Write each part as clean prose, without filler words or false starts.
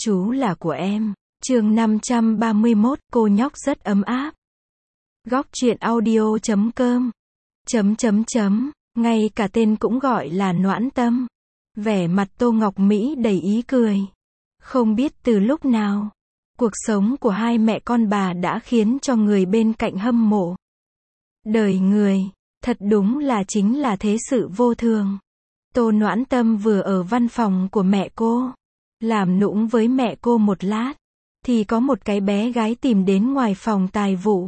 Chú là của em. Chương 531, cô nhóc rất ấm áp. Góc truyện audio.com. Ngay cả tên cũng gọi là Noãn Tâm. Vẻ mặt Tô Ngọc Mỹ đầy ý cười. Không biết từ lúc nào, cuộc sống của hai mẹ con bà đã khiến cho người bên cạnh hâm mộ. Đời người, thật đúng là chính là thế sự vô thường. Tô Noãn Tâm vừa ở văn phòng của mẹ cô, làm nũng với mẹ cô một lát, thì có một cái bé gái tìm đến ngoài phòng tài vụ.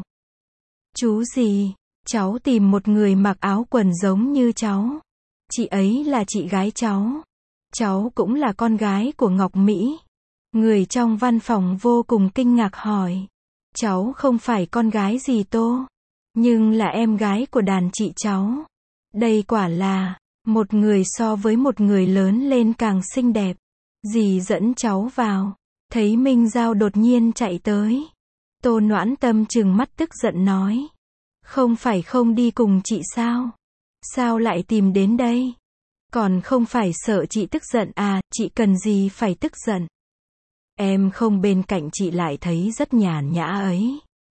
Chú gì, cháu tìm một người mặc áo quần giống như cháu. Chị ấy là chị gái cháu. Cháu cũng là con gái của Ngọc Mỹ. Người trong văn phòng vô cùng kinh ngạc hỏi. Cháu không phải con gái dì Tô, nhưng là em gái của đàn chị cháu. Đây quả là, một người so với một người lớn lên càng xinh đẹp. Dì dẫn cháu vào, thấy Minh Giao đột nhiên chạy tới. Tô Noãn Tâm trừng mắt tức giận nói. Không phải không đi cùng chị sao? Sao lại tìm đến đây? Còn không phải sợ chị tức giận à, chị cần gì phải tức giận? Em không bên cạnh chị lại thấy rất nhàn nhã ấy.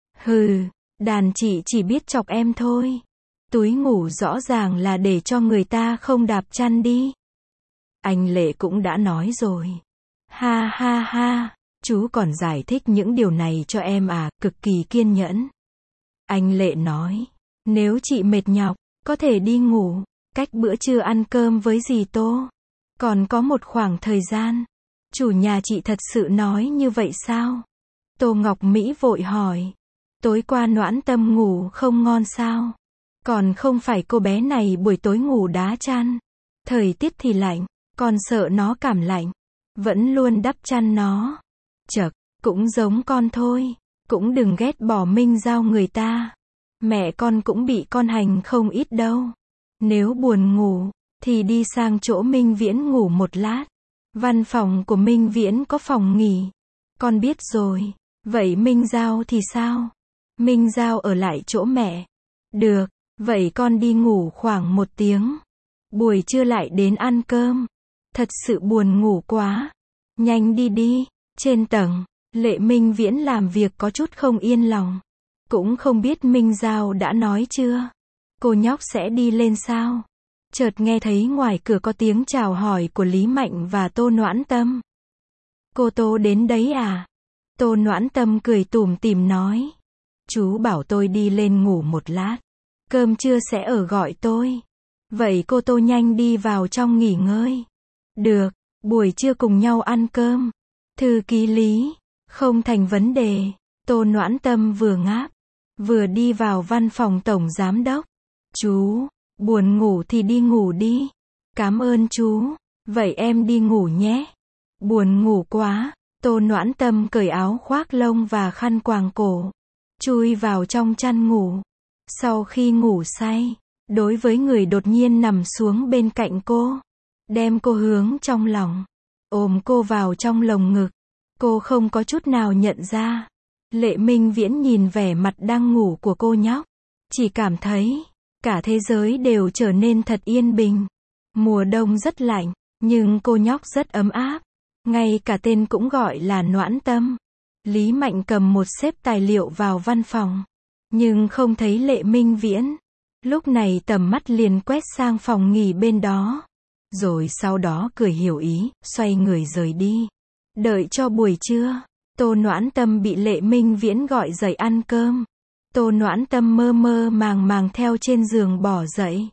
Hừ, đàn chị chỉ biết chọc em thôi. Túi ngủ rõ ràng là để cho người ta không đạp chăn đi. Anh Lệ cũng đã nói rồi. Ha ha ha, chú còn giải thích những điều này cho em à, cực kỳ kiên nhẫn. Anh Lệ nói, nếu chị mệt nhọc, có thể đi ngủ, cách bữa trưa ăn cơm với dì Tô. Còn có một khoảng thời gian. Chủ nhà chị thật sự nói như vậy sao? Tô Ngọc Mỹ vội hỏi. Tối qua Noãn Tâm ngủ không ngon sao? Còn không phải cô bé này buổi tối ngủ đá chăn. Thời tiết thì lạnh, con sợ nó cảm lạnh. Vẫn luôn đắp chăn nó. Chậc, cũng giống con thôi. Cũng đừng ghét bỏ Minh Giao người ta. Mẹ con cũng bị con hành không ít đâu. Nếu buồn ngủ, thì đi sang chỗ Minh Viễn ngủ một lát. Văn phòng của Minh Viễn có phòng nghỉ. Con biết rồi. Vậy Minh Giao thì sao? Minh Giao ở lại chỗ mẹ. Được, vậy con đi ngủ khoảng 1 tiếng. Buổi trưa lại đến ăn cơm. Thật sự buồn ngủ quá. Nhanh đi đi. Trên tầng, Lệ Minh Viễn làm việc có chút không yên lòng. Cũng không biết Minh Giao đã nói chưa? Cô nhóc sẽ đi lên sao? Chợt nghe thấy ngoài cửa có tiếng chào hỏi của Lý Mạnh và Tô Noãn Tâm. Cô Tô đến đấy à? Tô Noãn Tâm cười tủm tỉm nói. Chú bảo tôi đi lên ngủ một lát. Cơm trưa sẽ ở gọi tôi. Vậy cô Tô nhanh đi vào trong nghỉ ngơi. Được, buổi trưa cùng nhau ăn cơm. Thư ký Lý, không thành vấn đề. Tô Noãn Tâm vừa ngáp, vừa đi vào văn phòng tổng giám đốc. Chú, buồn ngủ thì đi ngủ đi. Cảm ơn chú. Vậy em đi ngủ nhé. Buồn ngủ quá. Tô Noãn Tâm cởi áo khoác lông và khăn quàng cổ, chui vào trong chăn ngủ. Sau khi ngủ say, đối với người đột nhiên nằm xuống bên cạnh cô, đem cô hướng trong lòng, ôm cô vào trong lồng ngực. Cô không có chút nào nhận ra. Lệ Minh Viễn nhìn vẻ mặt đang ngủ của cô nhóc, chỉ cảm thấy cả thế giới đều trở nên thật yên bình. Mùa đông rất lạnh, nhưng cô nhóc rất ấm áp. Ngay cả tên cũng gọi là Noãn Tâm. Lý Mạnh cầm một xếp tài liệu vào văn phòng, nhưng không thấy Lệ Minh Viễn. Lúc này tầm mắt liền quét sang phòng nghỉ bên đó. Rồi sau đó cười hiểu ý, xoay người rời đi. Đợi cho buổi trưa, Tô Noãn Tâm bị Lệ Minh Viễn gọi dậy ăn cơm. Tô Noãn Tâm mơ mơ màng màng theo trên giường bỏ dậy.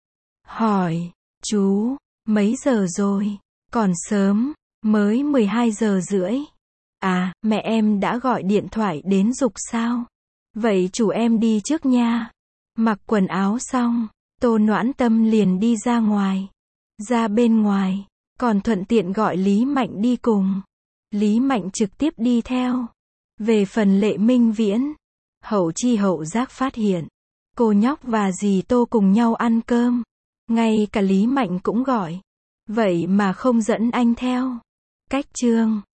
Hỏi, chú, mấy giờ rồi? Còn sớm, mới 12 giờ rưỡi. À, mẹ em đã gọi điện thoại đến giục sao? Vậy chủ em đi trước nha. Mặc quần áo xong, Tô Noãn Tâm liền đi ra ngoài. Ra bên ngoài, còn thuận tiện gọi Lý Mạnh đi cùng. Lý Mạnh trực tiếp đi theo. Về phần Lệ Minh Viễn, hậu chi hậu giác phát hiện cô nhóc và dì Tô cùng nhau ăn cơm. Ngay cả Lý Mạnh cũng gọi. Vậy mà không dẫn anh theo. Cách chương